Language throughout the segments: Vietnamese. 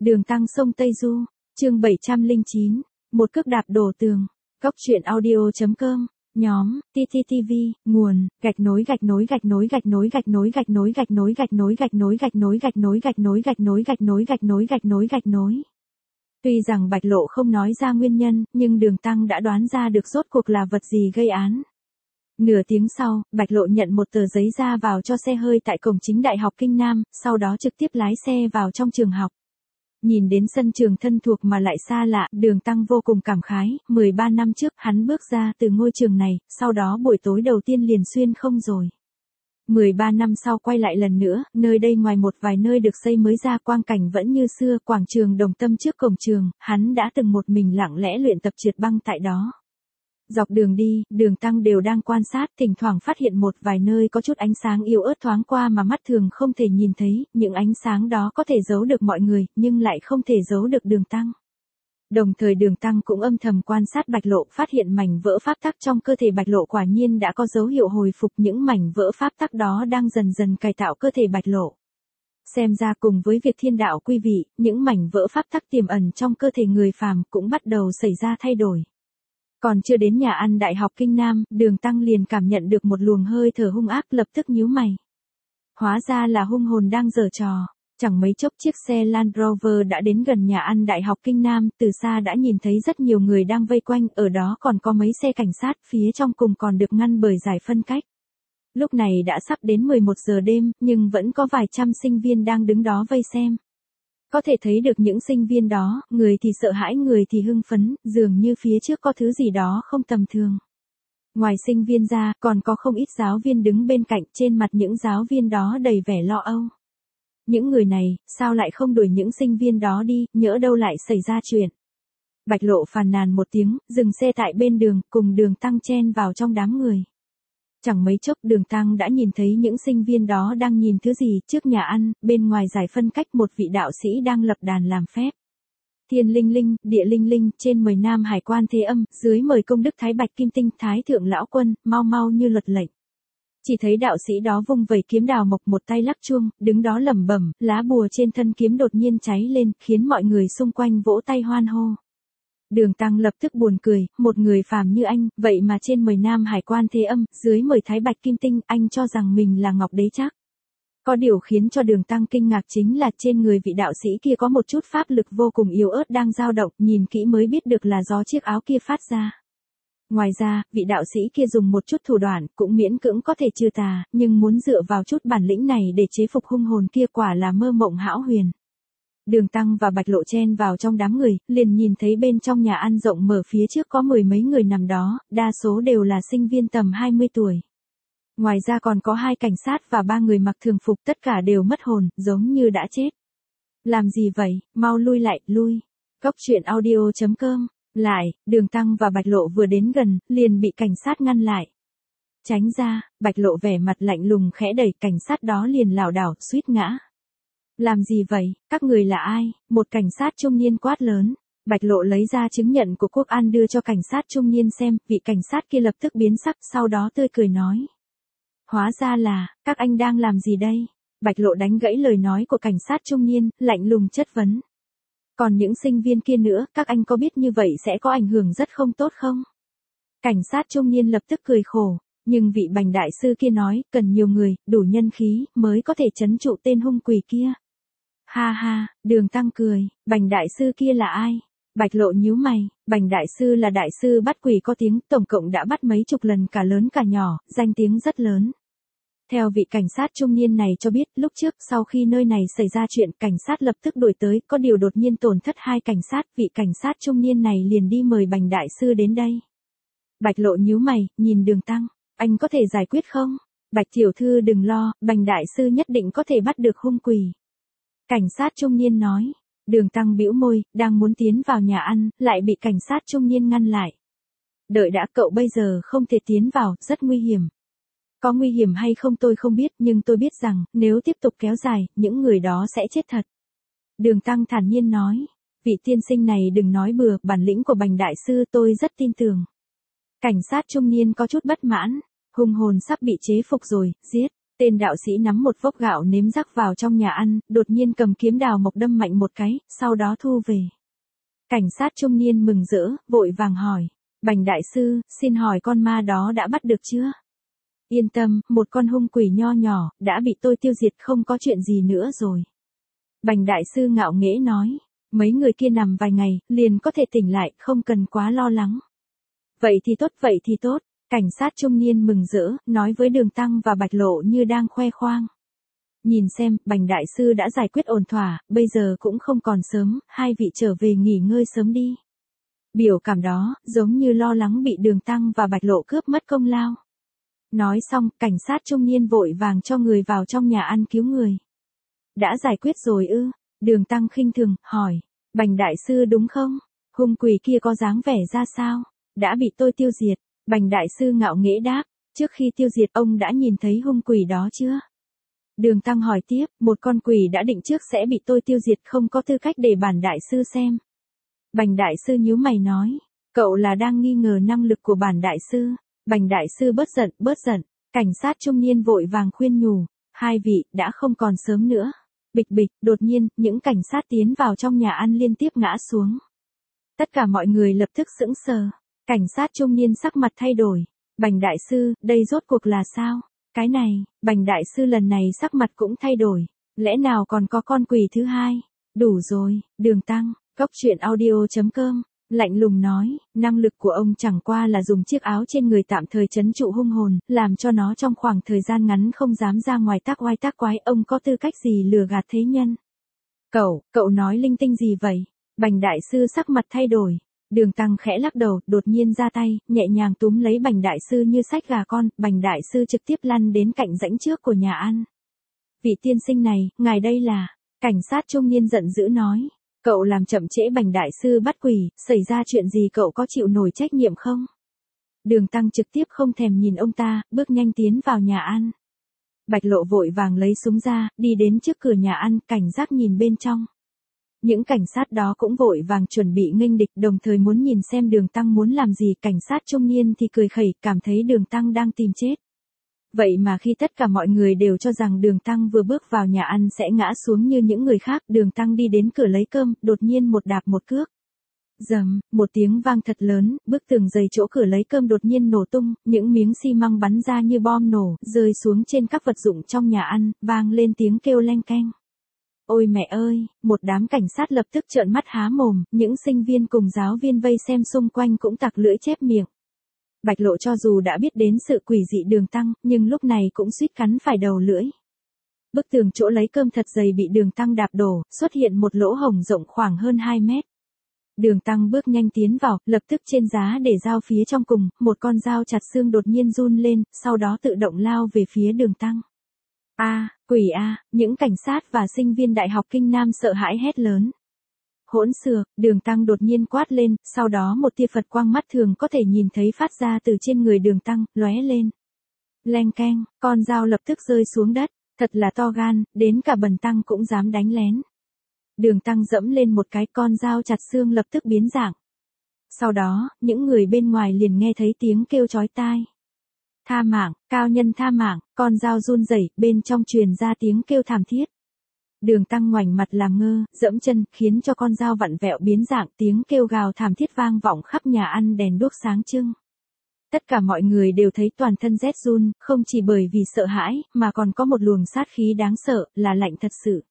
Đường Tăng sông Tây Du, chương 709, một cước đạp đổ tường. Góc truyện audio.com, nhóm, TTTV, nguồn, gạch nối. Tuy rằng Bạch Lộ không nói ra nguyên nhân, nhưng Đường Tăng đã đoán ra được rốt cuộc là vật gì gây án. Nửa tiếng sau, Bạch Lộ nhận một tờ giấy ra vào cho xe hơi tại cổng chính Đại học Kinh Nam, sau đó trực tiếp lái xe vào trong trường học. Nhìn đến sân trường thân thuộc mà lại xa lạ, Đường Tăng vô cùng cảm khái, 13 năm trước hắn bước ra từ ngôi trường này, sau đó buổi tối đầu tiên liền xuyên không rồi. 13 năm sau quay lại lần nữa, nơi đây ngoài một vài nơi được xây mới ra quang cảnh vẫn như xưa, quảng trường Đồng Tâm trước cổng trường, hắn đã từng một mình lặng lẽ luyện tập trượt băng tại đó. Dọc đường đi, Đường Tăng đều đang quan sát, thỉnh thoảng phát hiện một vài nơi có chút ánh sáng yếu ớt thoáng qua mà mắt thường không thể nhìn thấy, những ánh sáng đó có thể giấu được mọi người, nhưng lại không thể giấu được Đường Tăng. Đồng thời Đường Tăng cũng âm thầm quan sát Bạch Lộ, phát hiện mảnh vỡ pháp tắc trong cơ thể Bạch Lộ quả nhiên đã có dấu hiệu hồi phục, những mảnh vỡ pháp tắc đó đang dần dần cải tạo cơ thể Bạch Lộ. Xem ra cùng với việc thiên đạo quy vị, những mảnh vỡ pháp tắc tiềm ẩn trong cơ thể người phàm cũng bắt đầu xảy ra thay đổi. Còn chưa đến nhà ăn Đại học Kinh Nam, Đường Tăng liền cảm nhận được một luồng hơi thở hung ác, lập tức nhíu mày. Hóa ra là hung hồn đang giở trò. Chẳng mấy chốc chiếc xe Land Rover đã đến gần nhà ăn Đại học Kinh Nam, từ xa đã nhìn thấy rất nhiều người đang vây quanh, ở đó còn có mấy xe cảnh sát, phía trong cùng còn được ngăn bởi dải phân cách. Lúc này đã sắp đến 11 giờ đêm, nhưng vẫn có vài trăm sinh viên đang đứng đó vây xem. Có thể thấy được những sinh viên đó, người thì sợ hãi người thì hưng phấn, dường như phía trước có thứ gì đó không tầm thường. Ngoài sinh viên ra, còn có không ít giáo viên đứng bên cạnh, trên mặt những giáo viên đó đầy vẻ lo âu. Những người này, sao lại không đuổi những sinh viên đó đi, nhỡ đâu lại xảy ra chuyện. Bạch Lộ phàn nàn một tiếng, dừng xe tại bên đường, cùng Đường Tăng chen vào trong đám người. Chẳng mấy chốc Đường Tăng đã nhìn thấy những sinh viên đó đang nhìn thứ gì, trước nhà ăn, bên ngoài dải phân cách một vị đạo sĩ đang lập đàn làm phép. Thiên linh linh, địa linh linh, trên mời Nam Hải Quan Thế Âm, dưới mời Công Đức Thái Bạch Kim Tinh, Thái Thượng Lão Quân, mau mau như luật lệnh. Chỉ thấy đạo sĩ đó vung vẩy kiếm đào mộc, một tay lắc chuông, đứng đó lẩm bẩm, lá bùa trên thân kiếm đột nhiên cháy lên, khiến mọi người xung quanh vỗ tay hoan hô. Đường Tăng lập tức buồn cười, một người phàm như anh, vậy mà trên mời Nam Hải Quan Thế Âm, dưới mời Thái Bạch Kim Tinh, anh cho rằng mình là Ngọc Đế chắc. Có điều khiến cho Đường Tăng kinh ngạc chính là trên người vị đạo sĩ kia có một chút pháp lực vô cùng yếu ớt đang dao động, nhìn kỹ mới biết được là do chiếc áo kia phát ra. Ngoài ra, vị đạo sĩ kia dùng một chút thủ đoạn, cũng miễn cưỡng có thể trừ tà, nhưng muốn dựa vào chút bản lĩnh này để chế phục hung hồn kia quả là mơ mộng hão huyền. Đường Tăng và Bạch Lộ chen vào trong đám người, liền nhìn thấy bên trong nhà ăn rộng mở phía trước có mười mấy người nằm đó, đa số đều là sinh viên tầm 20 tuổi. Ngoài ra còn có 2 cảnh sát và 3 người mặc thường phục, tất cả đều mất hồn, giống như đã chết. Làm gì vậy, mau lui lại, lui. Góc truyện audio.com. Lại, Đường Tăng và Bạch Lộ vừa đến gần, liền bị cảnh sát ngăn lại. Tránh ra, Bạch Lộ vẻ mặt lạnh lùng khẽ đẩy, cảnh sát đó liền lảo đảo, suýt ngã. Làm gì vậy, các người là ai? Một cảnh sát trung niên quát lớn. Bạch Lộ lấy ra chứng nhận của Quốc An đưa cho cảnh sát trung niên xem, vị cảnh sát kia lập tức biến sắc, sau đó tươi cười nói. Hóa ra là, các anh đang làm gì đây? Bạch Lộ đánh gãy lời nói của cảnh sát trung niên, lạnh lùng chất vấn. Còn những sinh viên kia nữa, các anh có biết như vậy sẽ có ảnh hưởng rất không tốt không? Cảnh sát trung niên lập tức cười khổ, nhưng vị Bành đại sư kia nói, cần nhiều người, đủ nhân khí, mới có thể trấn trụ tên hung quỷ kia. Ha ha, Đường Tăng cười, Bành đại sư kia là ai? Bạch Lộ nhíu mày, Bành đại sư là đại sư bắt quỷ có tiếng, tổng cộng đã bắt mấy chục lần cả lớn cả nhỏ, danh tiếng rất lớn. Theo vị cảnh sát trung niên này cho biết, lúc trước sau khi nơi này xảy ra chuyện, cảnh sát lập tức đuổi tới, có điều đột nhiên tổn thất 2 cảnh sát, vị cảnh sát trung niên này liền đi mời Bành đại sư đến đây. Bạch Lộ nhíu mày, nhìn Đường Tăng, anh có thể giải quyết không? Bạch tiểu thư đừng lo, Bành đại sư nhất định có thể bắt được hung quỷ. Cảnh sát trung niên nói. Đường Tăng bĩu môi, đang muốn tiến vào nhà ăn, lại bị cảnh sát trung niên ngăn lại. Đợi đã, cậu bây giờ không thể tiến vào, rất nguy hiểm. Có nguy hiểm hay không tôi không biết, nhưng tôi biết rằng, nếu tiếp tục kéo dài, những người đó sẽ chết thật. Đường Tăng thản nhiên nói, vị tiên sinh này đừng nói bừa, bản lĩnh của Bành đại sư tôi rất tin tưởng. Cảnh sát trung niên có chút bất mãn, hung hồn sắp bị chế phục rồi, giết. Tên đạo sĩ nắm một vốc gạo nếm rắc vào trong nhà ăn, đột nhiên cầm kiếm đào mộc đâm mạnh một cái, sau đó thu về. Cảnh sát trung niên mừng rỡ, vội vàng hỏi. Bành đại sư, xin hỏi con ma đó đã bắt được chưa? Yên tâm, một con hung quỷ nho nhỏ, đã bị tôi tiêu diệt không có chuyện gì nữa rồi. Bành đại sư ngạo nghễ nói. Mấy người kia nằm vài ngày, liền có thể tỉnh lại, không cần quá lo lắng. Vậy thì tốt. Cảnh sát trung niên mừng rỡ, nói với Đường Tăng và Bạch Lộ như đang khoe khoang. Nhìn xem, Bành đại sư đã giải quyết ổn thỏa, bây giờ cũng không còn sớm, hai vị trở về nghỉ ngơi sớm đi. Biểu cảm đó, giống như lo lắng bị Đường Tăng và Bạch Lộ cướp mất công lao. Nói xong, cảnh sát trung niên vội vàng cho người vào trong nhà ăn cứu người. Đã giải quyết rồi ư? Đường Tăng khinh thường, hỏi. Bành đại sư đúng không? Hung quỷ kia có dáng vẻ ra sao? Đã bị tôi tiêu diệt. Bành đại sư ngạo nghễ đáp. Trước khi tiêu diệt ông đã nhìn thấy hung quỷ đó chưa? Đường Tăng hỏi tiếp, một con quỷ đã định trước sẽ bị tôi tiêu diệt không có tư cách để bản đại sư xem. Bành đại sư nhíu mày nói. Cậu là đang nghi ngờ năng lực của bản đại sư. Bành đại sư bớt giận. Cảnh sát trung niên vội vàng khuyên nhủ. Hai vị, đã không còn sớm nữa. Bịch bịch, đột nhiên, những cảnh sát tiến vào trong nhà ăn liên tiếp ngã xuống. Tất cả mọi người lập tức sững sờ. Cảnh sát trung niên sắc mặt thay đổi. Bành đại sư, đây rốt cuộc là sao? Cái này, Bành đại sư lần này sắc mặt cũng thay đổi. Lẽ nào còn có con quỷ thứ hai? Đủ rồi, Đường Tăng, coctruyện.audio.com. Lạnh lùng nói, năng lực của ông chẳng qua là dùng chiếc áo trên người tạm thời trấn trụ hung hồn, làm cho nó trong khoảng thời gian ngắn không dám ra ngoài tác oai tác quái, ông có tư cách gì lừa gạt thế nhân? Cậu nói linh tinh gì vậy? Bành đại sư sắc mặt thay đổi. Đường Tăng khẽ lắc đầu, đột nhiên ra tay, nhẹ nhàng túm lấy Bành đại sư như xách gà con, Bành đại sư trực tiếp lăn đến cạnh rãnh trước của nhà ăn. Vị tiên sinh này, ngài đây là... Cảnh sát trung niên giận dữ nói. Cậu làm chậm trễ Bành đại sư bắt quỷ, xảy ra chuyện gì cậu có chịu nổi trách nhiệm không? Đường Tăng trực tiếp không thèm nhìn ông ta, bước nhanh tiến vào nhà ăn. Bạch Lộ vội vàng lấy súng ra, đi đến trước cửa nhà ăn, cảnh giác nhìn bên trong. Những cảnh sát đó cũng vội vàng chuẩn bị nghênh địch, đồng thời muốn nhìn xem Đường Tăng muốn làm gì. Cảnh sát trung niên thì cười khẩy, cảm thấy Đường Tăng đang tìm chết. Vậy mà khi tất cả mọi người đều cho rằng Đường Tăng vừa bước vào nhà ăn sẽ ngã xuống như những người khác, Đường Tăng đi đến cửa lấy cơm, đột nhiên một đạp một cước. Rầm, một tiếng vang thật lớn, bức tường dày chỗ cửa lấy cơm đột nhiên nổ tung, những miếng xi măng bắn ra như bom nổ, rơi xuống trên các vật dụng trong nhà ăn, vang lên tiếng kêu leng keng. Ôi mẹ ơi, một đám cảnh sát lập tức trợn mắt há mồm, những sinh viên cùng giáo viên vây xem xung quanh cũng tặc lưỡi chép miệng. Bạch Lộ cho dù đã biết đến sự quỷ dị Đường Tăng, nhưng lúc này cũng suýt cắn phải đầu lưỡi. Bức tường chỗ lấy cơm thật dày bị Đường Tăng đạp đổ, xuất hiện một lỗ hổng rộng khoảng hơn 2 mét. Đường Tăng bước nhanh tiến vào, lập tức trên giá để dao phía trong cùng, một con dao chặt xương đột nhiên run lên, sau đó tự động lao về phía Đường Tăng. Quỷ những cảnh sát và sinh viên Đại học Kinh Nam sợ hãi hét lớn. Hỗn xược, Đường Tăng đột nhiên quát lên, sau đó một tia Phật quang mắt thường có thể nhìn thấy phát ra từ trên người Đường Tăng, lóe lên. Leng keng, con dao lập tức rơi xuống đất, thật là to gan, đến cả Bần Tăng cũng dám đánh lén. Đường Tăng dẫm lên một cái, con dao chặt xương lập tức biến dạng. Sau đó, những người bên ngoài liền nghe thấy tiếng kêu chói tai. Tha mạng, cao nhân tha mạng, con dao run rẩy, bên trong truyền ra tiếng kêu thảm thiết. Đường Tăng ngoảnh mặt làm ngơ, dẫm chân, khiến cho con dao vặn vẹo biến dạng, tiếng kêu gào thảm thiết vang vọng khắp nhà ăn, đèn đuốc sáng trưng. Tất cả mọi người đều thấy toàn thân rét run, không chỉ bởi vì sợ hãi, mà còn có một luồng sát khí đáng sợ, là lạnh thật sự.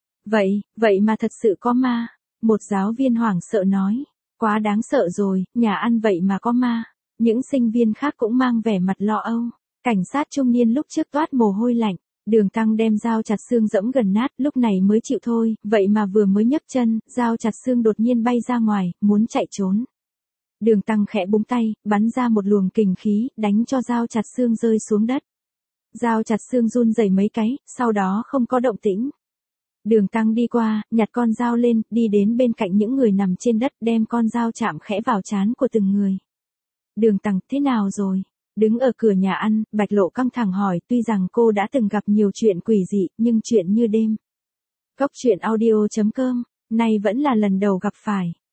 Vậy mà thật sự có ma. Một giáo viên hoảng sợ nói. Quá đáng sợ rồi, nhà ăn vậy mà có ma. Những sinh viên khác cũng mang vẻ mặt lo âu. Cảnh sát trung niên lúc trước toát mồ hôi lạnh. Đường Tăng đem dao chặt xương dẫm gần nát, lúc này mới chịu thôi, vậy mà vừa mới nhấc chân, dao chặt xương đột nhiên bay ra ngoài, muốn chạy trốn. Đường Tăng khẽ búng tay, bắn ra một luồng kình khí, đánh cho dao chặt xương rơi xuống đất. Dao chặt xương run rẩy mấy cái, sau đó không có động tĩnh. Đường Tăng đi qua, nhặt con dao lên, đi đến bên cạnh những người nằm trên đất, đem con dao chạm khẽ vào trán của từng người. Đường Tăng, thế nào rồi? Đứng ở cửa nhà ăn, Bạch Lộ căng thẳng hỏi, tuy rằng cô đã từng gặp nhiều chuyện quỷ dị, nhưng chuyện như đêm. Coctruyện.audio.com, nay vẫn là lần đầu gặp phải.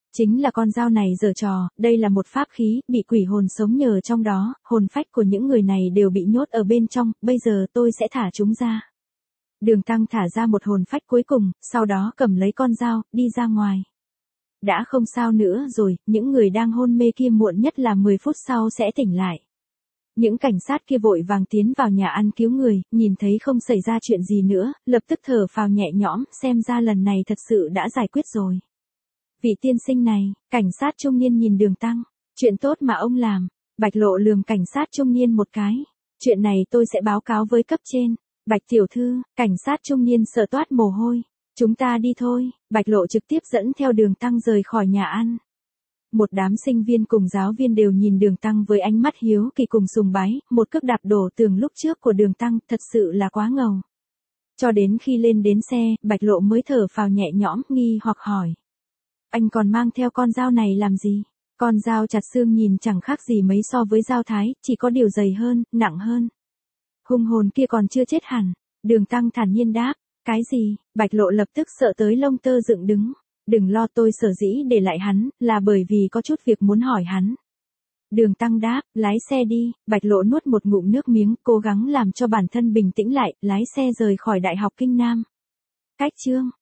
Chính là con dao này giở trò, đây là một pháp khí, bị quỷ hồn sống nhờ trong đó, hồn phách của những người này đều bị nhốt ở bên trong, bây giờ tôi sẽ thả chúng ra. Đường Tăng thả ra một hồn phách cuối cùng, sau đó cầm lấy con dao, đi ra ngoài. Đã không sao nữa rồi, những người đang hôn mê kia muộn nhất là 10 phút sau sẽ tỉnh lại. Những cảnh sát kia vội vàng tiến vào nhà ăn cứu người, nhìn thấy không xảy ra chuyện gì nữa, lập tức thở phào nhẹ nhõm, xem ra lần này thật sự đã giải quyết rồi. Vị tiên sinh này, cảnh sát trung niên nhìn Đường Tăng, chuyện tốt mà ông làm. Bạch Lộ lườm cảnh sát trung niên một cái. Chuyện này tôi sẽ báo cáo với cấp trên. Bạch tiểu thư, cảnh sát trung niên sợ toát mồ hôi. Chúng ta đi thôi. Bạch Lộ trực tiếp dẫn theo Đường Tăng rời khỏi nhà ăn. Một đám sinh viên cùng giáo viên đều nhìn Đường Tăng với ánh mắt hiếu kỳ cùng sùng bái, một cước đạp đổ tường lúc trước của Đường Tăng, thật sự là quá ngầu. Cho đến khi lên đến xe, Bạch Lộ mới thở phào nhẹ nhõm, nghi hoặc hỏi. Anh còn mang theo con dao này làm gì? Con dao chặt xương nhìn chẳng khác gì mấy so với dao thái, chỉ có điều dày hơn, nặng hơn. Hung hồn kia còn chưa chết hẳn. Đường Tăng thản nhiên đáp. Cái gì? Bạch Lộ lập tức sợ tới lông tơ dựng đứng. Đừng lo, tôi sở dĩ để lại hắn, là bởi vì có chút việc muốn hỏi hắn. Đường Tăng đáp, lái xe đi. Bạch Lộ nuốt một ngụm nước miếng, cố gắng làm cho bản thân bình tĩnh lại, lái xe rời khỏi Đại học Kinh Nam. Cách chương